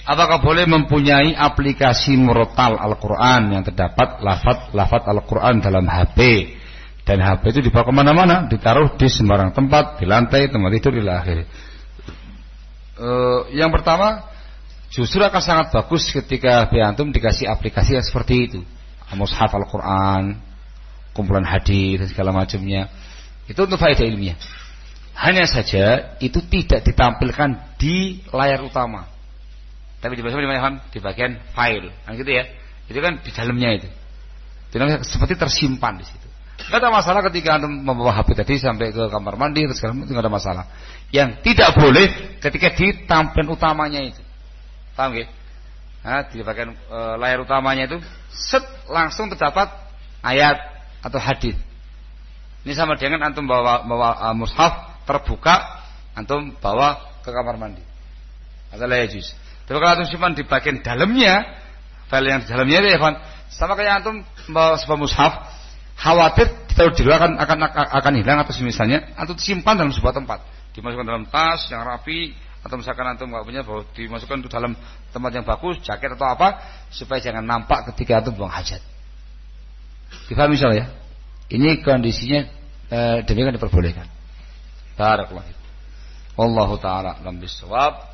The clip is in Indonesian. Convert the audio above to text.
Apakah boleh mempunyai aplikasi murotal Al-Quran yang terdapat lafaz Al-Quran dalam HP, dan HP itu dibawa kemana-mana, ditaruh di sembarang tempat, di lantai, tempat tidur, ila akhir. Yang pertama, justru akan sangat bagus ketika antum dikasih aplikasi yang seperti itu, mushaf Al-Quran, kumpulan hadis dan segala macamnya. Itu untuk faedah ilmiah. Hanya saja itu tidak ditampilkan di layar utama, tapi di mana? Di bagian file, kan gitu ya. Itu kan di dalamnya itu. Seperti tersimpan di situ. Tidak ada masalah ketika antum membawa HP tadi sampai ke kamar mandi atau segala macam, itu tidak ada masalah. Yang tidak boleh ketika di tampilan utamanya itu. Paham nggih? Nah, di bagian layar utamanya itu langsung terdapat ayat atau hadis. Ini sama dengan antum bawa mushaf terbuka, antum bawa ke kamar mandi. Atau la yajuz. Tapi kalau antum simpan di bagian dalamnya, file yang di dalamnya itu ya kan, sama kayak antum bawa sebuah mushaf, khawatir ditaruh di luar akan hilang atau misalnya antum simpan dalam sebuah tempat, dimasukkan dalam tas yang rapi, atau misalkan antum nggak punya, bahwa dimasukkan ke dalam tempat yang bagus, jaket atau apa, supaya jangan nampak ketika antum buang hajat. Difahami misalnya ya? Ini kondisinya demikian diperbolehkan. Barakallahu fiik. Wallahu taala a'lam bissawab.